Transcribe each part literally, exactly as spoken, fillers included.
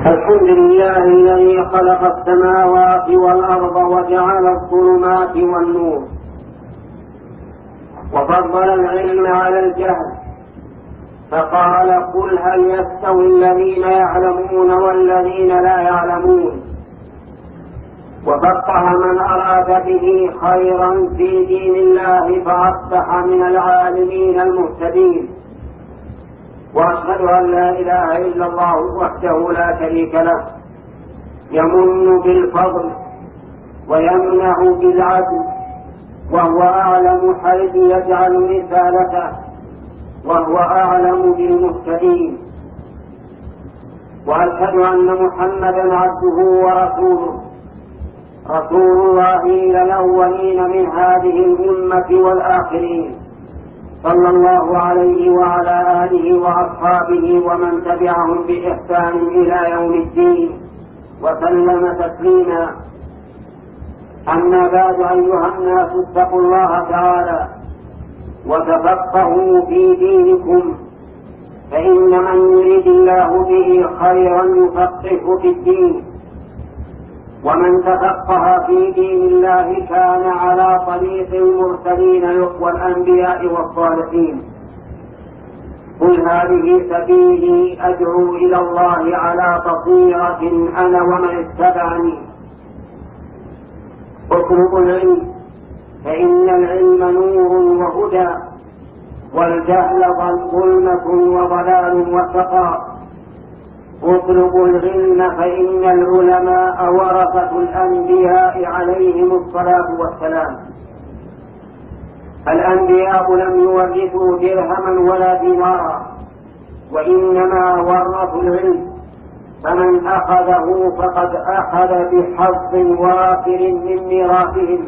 الحمد لله الذي خلق السماوات والأرض وجعل الظلمات والنور، وفضل العلم على الجهل، فقال: قل هل يستوي الذين يعلمون والذين لا يعلمون، وفقه من أراد به خيرا في دين الله فأصبح من العالمين المهتدين. وأشهد أن لا إله إلا الله وحده لا شريك له، يمن بالفضل ويمنع بالعدل، وهو أعلم حيث يجعل رسالته، وهو أعلم بالمهتدين. وأشهد أن محمدا عبده ورسوله، رسول الله إلى الأولين من هذه الأمة والآخرين، صلى الله عليه وعلى آله وأصحابه ومن تبعهم بإحسان إلى يوم الدين، وسلم تسليما. أما بعد، أيها الناس، اتقوا الله تعالى وتفقهوا في دينكم، فإن من يريد الله به خيرا يفقهه في الدين، ومن تفقه في دين الله كان على طريق المرسلين والأنبياء والصالحين. قل هذه سبيلي أدعو إلى الله على بصيرة أنا ومن اتبعني. اطلبوا العلم، فإن العلم نور وهدى، والجهل ظلمة وضلال وشقاء. اطلبوا العلم، فإن العلماء ورثة الأنبياء عليهم الصلاة والسلام. الأنبياء لم يورثوا درهما ولا دينارا، وإنما ورثوا العلم، فمن أخذه فقد أخذ بحظ وافر من ميراثهم.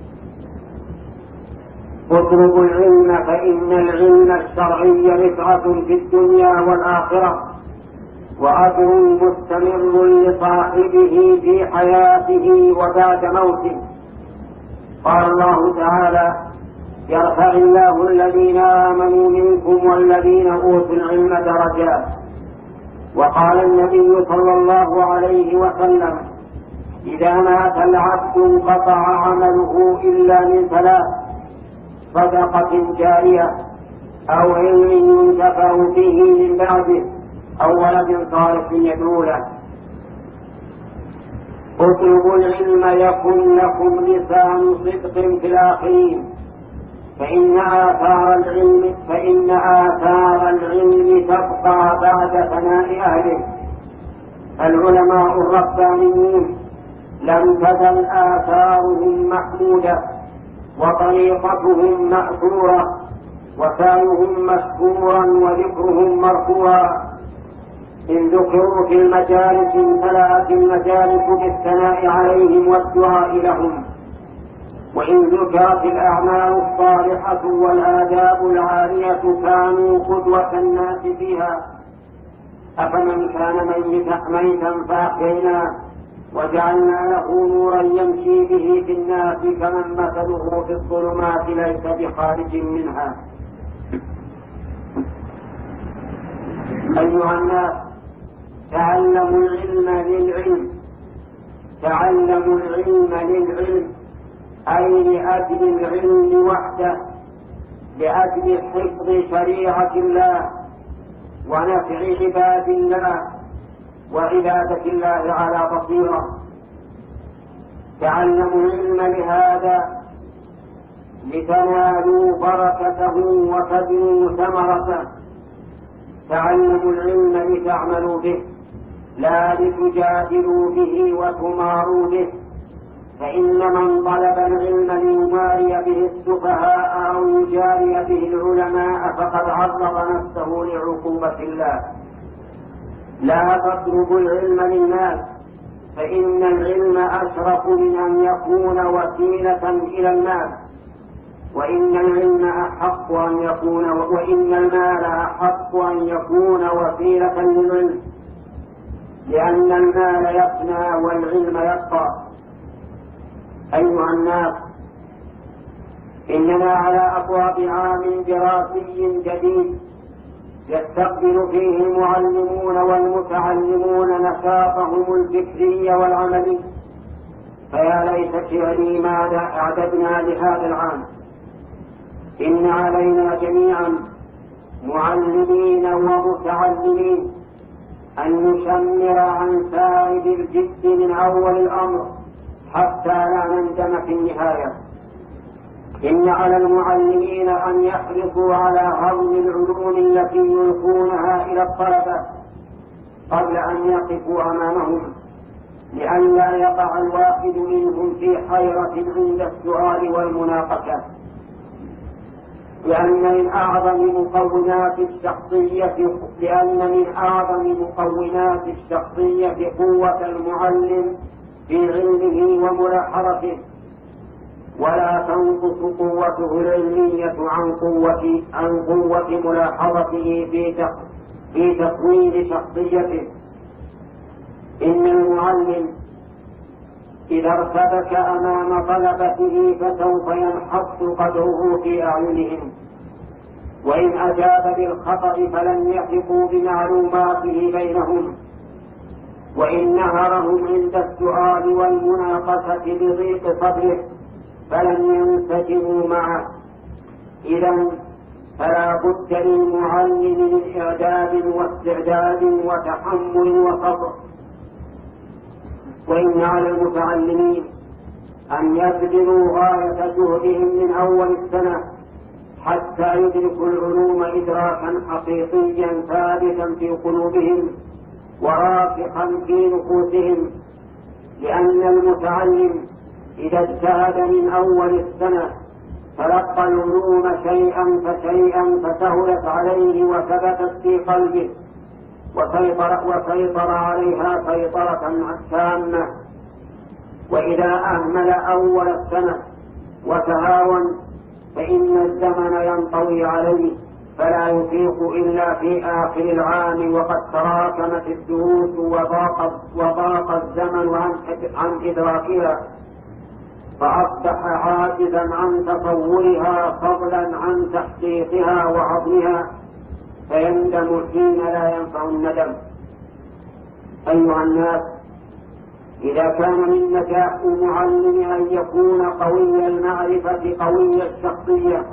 اطلبوا العلم، فإن العلم الشرعي رفعة في الدنيا والآخرة، وأجر مستمر لصاحبه في حياته وبعد موته. قال الله تعالى: يرفع الله الذين آمنوا منكم والذين أوتوا العلم درجات. وقال النبي صلى الله عليه وسلم: إذا مات العبد انقطع عمله إلا من ثلاث: صدقة جارية، أو علم ينتفع به من بعده، أو ولد صالح يدعو له. اطلبوا العلم يكن لكم لسان صدق في الآخرين، فإن آثار العلم فإن آثار العلم تبقى بعد فناء أهله. العلماء الربانيون لم تزل آثارهم محمودة، وطريقتهم مأثورة، وسعيهم مشكورا، وذكرهم مرفوعا. إن ذكروا في المجالس امتلأت المجالس بالثناء عليهم والدعاء لهم، وإن ذكرت الأعمال الصالحة والآداب العالية كانوا قدوة الناس فيها. أفمن كان ميتا فأحييناه وجعلنا له نورا يمشي به في الناس كمن مثله في الظلمات ليس بخارج منها. أيها الناس، تعلموا العلم للعلم، تعلموا العلم للعلم، أي لأجل العلم وحده، لأجل حفظ شريعة الله ونفع عباد الله وعبادة الله على بصيرة. تعلموا العلم لهذا لتنالوا بركته وتجنوا ثمرته. تعلموا العلم لتعملوا به، لا لتجادلوا به وتماروا به، فإن من طلب العلم ليماري به السفهاء أو يجاري به العلماء فقد عرض نفسه لعقوبة الله. لا تطلبوا العلم للناس، فإن العلم أشرف من أن يكون وسيلة إلى الناس، وإن العلم أحق أن يكون وإن المال أحق أن يكون وسيلة للعلم، لأن المال يفنى والعلم يبقى. أيها الناس، إننا على أبواب عام دراسي جديد يستقبل فيه المعلمون والمتعلمون نشاطهم الفكري والعملي. فيا ليت شعري ماذا أعددنا لهذا العام. إن علينا جميعا معلمين ومتعلمين أن نشمر عن سائد الجد من أول الأمر حتى لا نندم في النهاية. إن على المعلمين أن يحرصوا على هضم العلوم التي يلقونها إلى الطلبة قبل أن يقفوا أمامهم، لئلا يقع الواحد منهم في حيرة عند السؤال والمناقشة. لأن من أعظم مكونات الشخصية لأن من أعظم مكونات الشخصية قوة المعلم في علمه وملاحظته، ولا تنقص قوته العلمية عن قوة عن قوة ملاحظته في في تكوين شخصيته. إن المعلم إذا ارتبك أمام طلبته فسوف ينحط قدره في أعينهم، وإن أجاب بالخطأ فلن يثقوا بمعلوماته بينهم، وإن نهرهم عند السؤال والمناقشة بضيق صدره فلن ينسجموا معه. إذن فلا بد للمعلم من إعداد واستعداد وتحمل وصبر. وإن على المتعلمين أن يبذلوا غاية جهدهم من أول السنة حتى يدركوا العلوم إدراكا حقيقيا ثابتا في قلوبهم وراسخا في نفوسهم، لأن المتعلم إذا اجتهد من أول السنة تلقى العلوم شيئا فشيئا فسهلت عليه وثبتت في قلبه وسيطر, وسيطر عليها سيطرة تامة. وإذا أهمل أول السنة وتهاون فإن الزمن ينطوي عليه فلا يفيق إلا في آخر العام وقد تراكمت الدروس وضاق, وضاق الزمن عن, عن إدراكها، فأصبح عاجزا عن تصورها فضلا عن تحقيقها وعظمها، فيندم حين لا ينفع الندم. أيها الناس، إذا كان من نجاح المعلم أن يكون قوي المعرفة قوي الشخصية،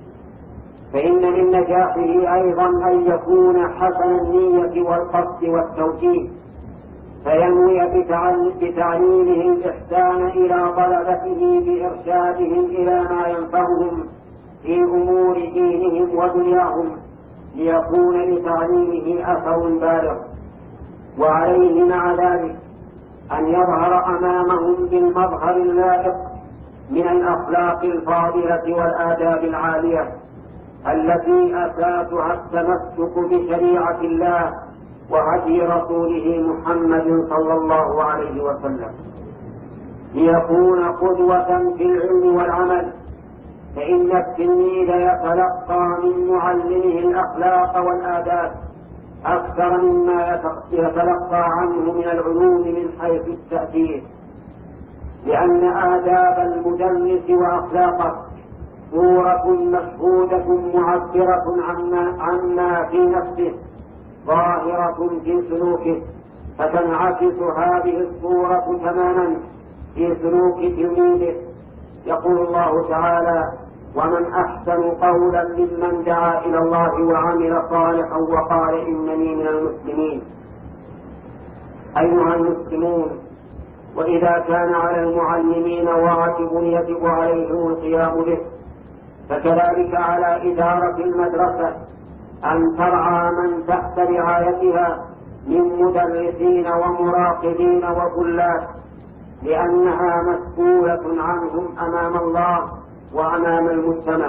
فإن من نجاحه أيضا أن يكون حسن النية والقصد والتوجيه، فينوي بتعليمه الإحسان إلى طلبته بإرشادهم إلى ما ينفعهم في أمور دينهم ودنياهم، ليكون لتعليمه أثر بالغ. وعليه مع ذلك أن يظهر أمامهم بالمظهر اللائق من الأخلاق الفاضلة والآداب العالية التي أساسها التمسك بشريعة الله وهدي رسوله محمد صلى الله عليه وسلم، ليكون قدوة في العلم والعمل. فإن التلميذ يتلقى من معلمه الأخلاق والآداب أكثر مما يتلقى عنه من العلوم من حيث التأثير، لأن آداب المدرس وأخلاقه صورة مشهودة معبرة عما, عما في نفسه ظاهرة في سلوكه، فتنعكس هذه الصورة تماما في سلوك تلميذه. يقول الله تعالى: ومن أحسن قولا ممن دعا إلى الله وعمل صالحا وقال إنني من المسلمين. أيها المسلمون، وإذا كان على المعلمين واجب يجب عليهم القيام به، فكذلك على إدارة المدرسة أن ترعى من تحت رعايتها من مدرسين ومراقبين وطلاب، لأنها مسؤولة عنهم أمام الله وأمام المجتمع.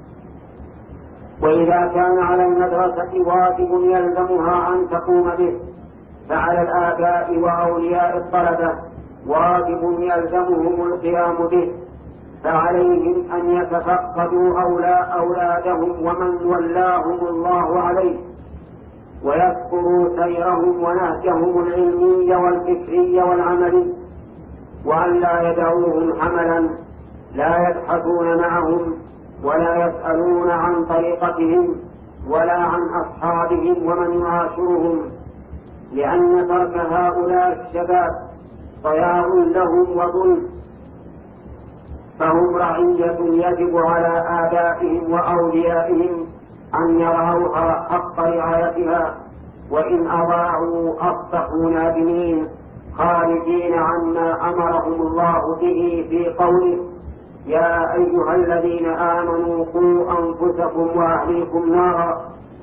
وإذا كان على المدرسة واجب يلزمها أن تقوم به، فعلى الآباء وأولياء الطلبة واجب يلزمهم القيام به، فعليهم أن يتفقدوا أولادهم ومن ولاهم الله عليه، ويذكروا سيرهم ونهجهم العلمي والفكري والعملي، وأن لا يدعوهم حملا لا يبحثون معهم ولا يسألون عن طريقتهم ولا عن أصحابهم ومن يعاشرهم، لأن ترك هؤلاء الشباب ضياع لهم وظلم، فهم رعية يجب على آبائهم وأوليائهم أن يرعوها حق رعايتها، وإن أضاعوا أصبحوا نادمين خارجين عما أمرهم الله به في قوله: يا أيها الذين آمنوا قوا أنفسكم وأهليكم نارا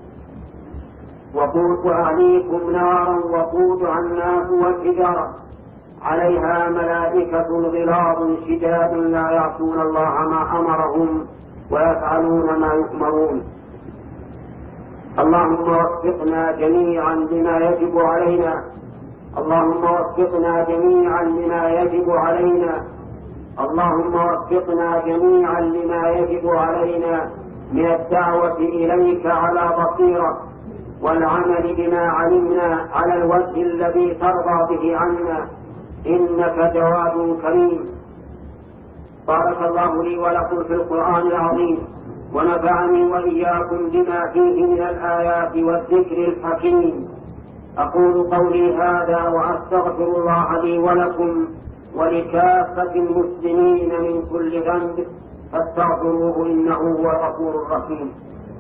وأهليكم نارا وقودها الناس والحجارة عليها ملائكة غلاظ شداد لا يعصون الله ما أمرهم ويفعلون ما يؤمرون. اللهم وفقنا جميعا لما يجب علينا اللهم وفقنا جميعا لما يجب علينا اللهم وفقنا جميعا لما يجب علينا من الدعوة إليك على بصيرة، والعمل بما علمنا على الوجه الذي ترضى به عنا، إنك جواد كريم. بارك الله لي ولكم في القرآن العظيم، ونفعني وإياكم بما فيه من الآيات والذكر الحكيم. أقول قولي هذا وأستغفر الله لي ولكم ولكافة المسلمين من كل ذنب، فاستغفروه إنه هو الغفور الرحيم.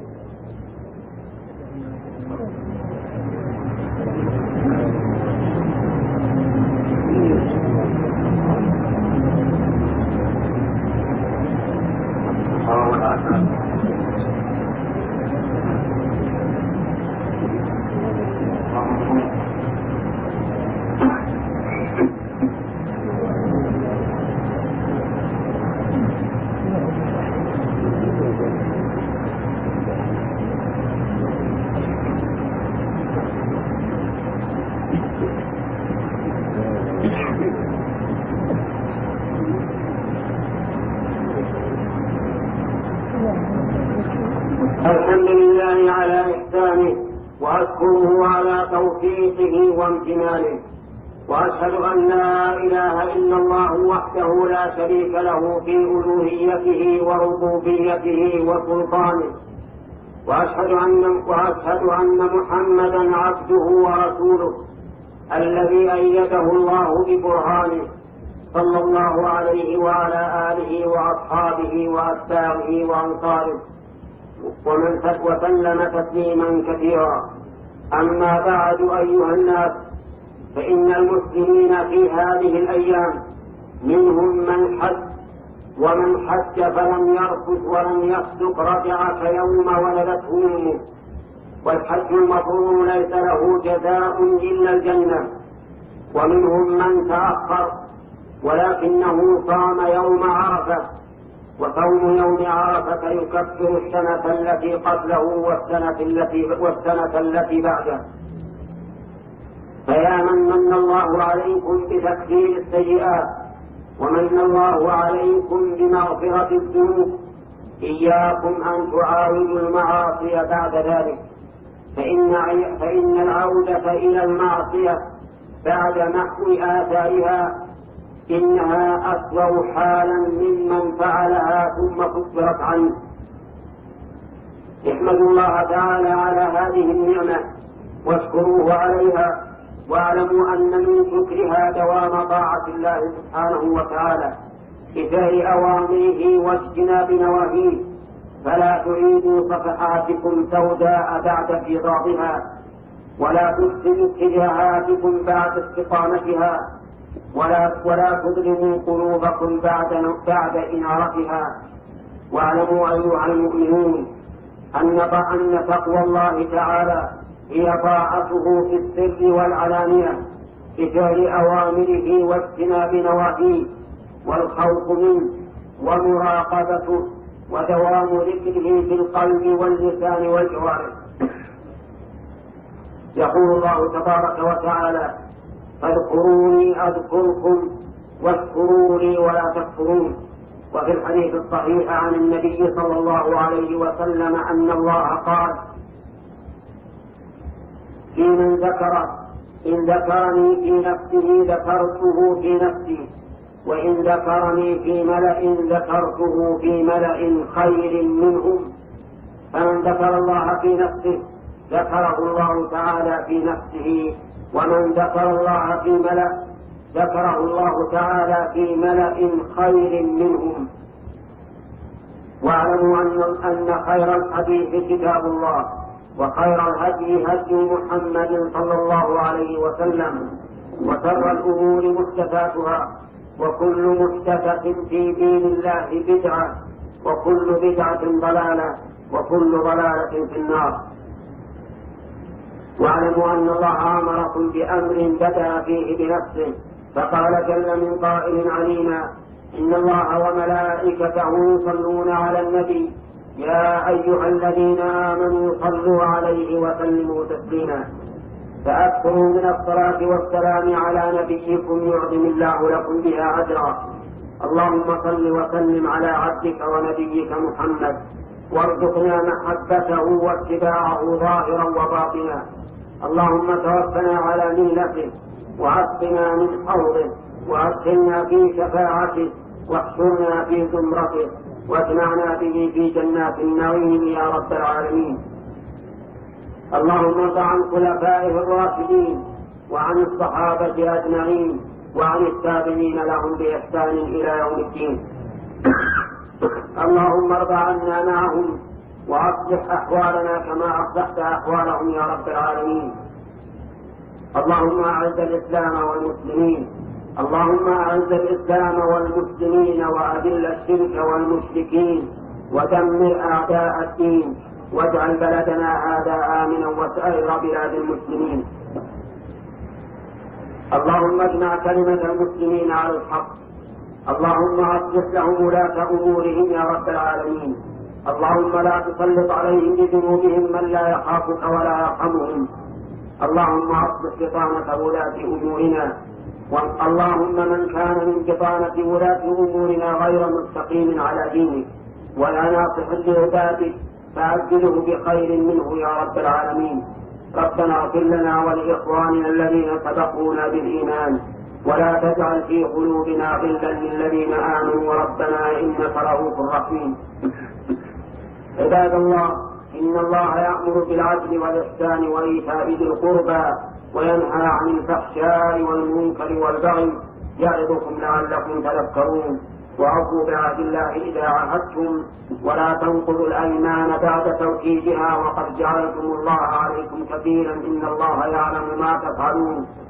الحمد لله على إحسانه، وأشكره على توفيقه وامتنانه، وأشهد أن لا إله إلا الله وحده لا شريك له في ألوهيته وربوبيته وسلطانه، وأشهد أن وأشهد أن محمدا عبده ورسوله الذي أيده الله ببرهانه، صلى الله عليه وعلى آله وأصحابه وأتباعه وأنصاره ومن وسلم تسليما كثيرا. أما بعد أيها الناس، فإن المسلمين في هذه الأيام منهم من حج، ومن حج فلم يرفث ولم يفسق رجع كيوم ولدته أمه، والحج المبرور ليس له جزاء إلا الجنة. ومنهم من تأخر ولكنه صام يوم عرفة، وصوم يوم عرفة يكفر السنة التي قبله والسنة التي, والسنة التي بعده. فيا من من الله عليكم بتكفير السيئات، ومن الله عليكم بمغفرة الذنوب، إياكم أن تعاودوا المعاصي بعد ذلك، فإن, فإن العودة إلى المعصية بعد محو آثارها إنها أسوأ حالا ممن فعلها ثم كفرت عنه. احمدوا الله تعالى على هذه النعمة واشكروه عليها، واعلموا أن من شكرها دوام طاعة الله سبحانه وتعالى بفعل أوامره واجتناب نواهيه، فلا تعيدوا صفحاتكم سوداء بعد انقضاضها، ولا تفسدوا اتجاهاتكم بعد استقامتها، ولا ولا تظلموا قلوبكم بعد بعد إنارتها. واعلموا أيها المؤمنون أن أن تقوى الله تعالى هي طاعته في السر والعلانية بفعل أوامره واجتناب نواهيه، والخوف منه ومراقبته ودوام ذكره في القلب واللسان والجوارح. يقول الله تبارك وتعالى: فاذكروني أذكركم واشكروا لي ولا تكفرون. وفي الحديث الصحيح عن النبي صلى الله عليه وسلم أن الله قال في من ذكر: إن ذكرني في نفسه ذكرته في نفسي، وإن ذكرني في ملأ ذكرته في ملأ خير منهم. فمن ذكر الله في نفسه ذكره الله تعالى في نفسه، ومن ذكر الله في ملأ ذكره الله تعالى في ملأ خير منهم. واعلموا أن خير الحديث كتاب الله، وخير الهدي هدي محمد صلى الله عليه وسلم، وشر الأمور محدثاتها، وكل محدثة في دين الله بدعة، وكل بدعة ضلالة، وكل ضلالة في النار. واعلموا أن الله أمركم بأمر بدأ فيه بنفسه، فقال جل من قائل علينا: إن الله وملائكته يصلون على النبي يا أيها الذين آمنوا صلوا عليه وسلموا تسليما. فأكثروا من الصلاة والسلام على نبيكم يعظم الله لكم بها أجرا. اللهم صل وسلم على عبدك ونبيك محمد، وارزقنا محبته واتباعه ظاهرا وباطنا. اللهم توفنا على ملته، وعصنا من حوضه، وأدخلنا في شفاعته، واحشرنا في زمرته، واجمعنا به في جنات النعيم يا رب العالمين. اللهم ارض عن خلفائه الراشدين وعن الصحابة أجمعين وعن التابعين لهم بإحسان إلى يوم الدين. اللهم ارض عنا معهم، وأصلح أحوالنا كما أصلحت أحوالهم يا رب العالمين. اللهم أعز الإسلام والمسلمين اللهم أعز الإسلام والمسلمين وأذل الشرك والمشركين، ودمر أعداء الدين، واجعل بلدنا هذا آمنا وسائر بلاد المسلمين. اللهم اجمع كلمة المسلمين على الحق. اللهم أصلح لهم ولاة أمورهم يا رب العالمين. اللهم لا تسلط عليهم بذنوبهم من لا يخافك ولا يرحمهم. اللهم أصلح بطانة ولاة أمورنا. اللهم من كان من بطانة ولاة أمورنا غير مستقيم على دينك ولا ناصح لعبادك فأبدله بخير منه يا رب العالمين. ربنا اغفر لنا ولإخواننا الذين سبقونا بالإيمان، ولا تجعل في قلوبنا غلا للذين آمنوا ربنا إنك رؤوف رحيم. عباد الله، إن الله يأمر بالعدل والإحسان وإيتاء ذي القربى وينهى عن الفحشاء والمنكر والبغي يعظكم لعلكم تذكرون. وأوفوا بعهد الله إذا عاهدتم، ولا تنقضوا الأيمان بعد توكيدها وقد جعلتم الله عليكم كفيلا إن الله يعلم ما تفعلون.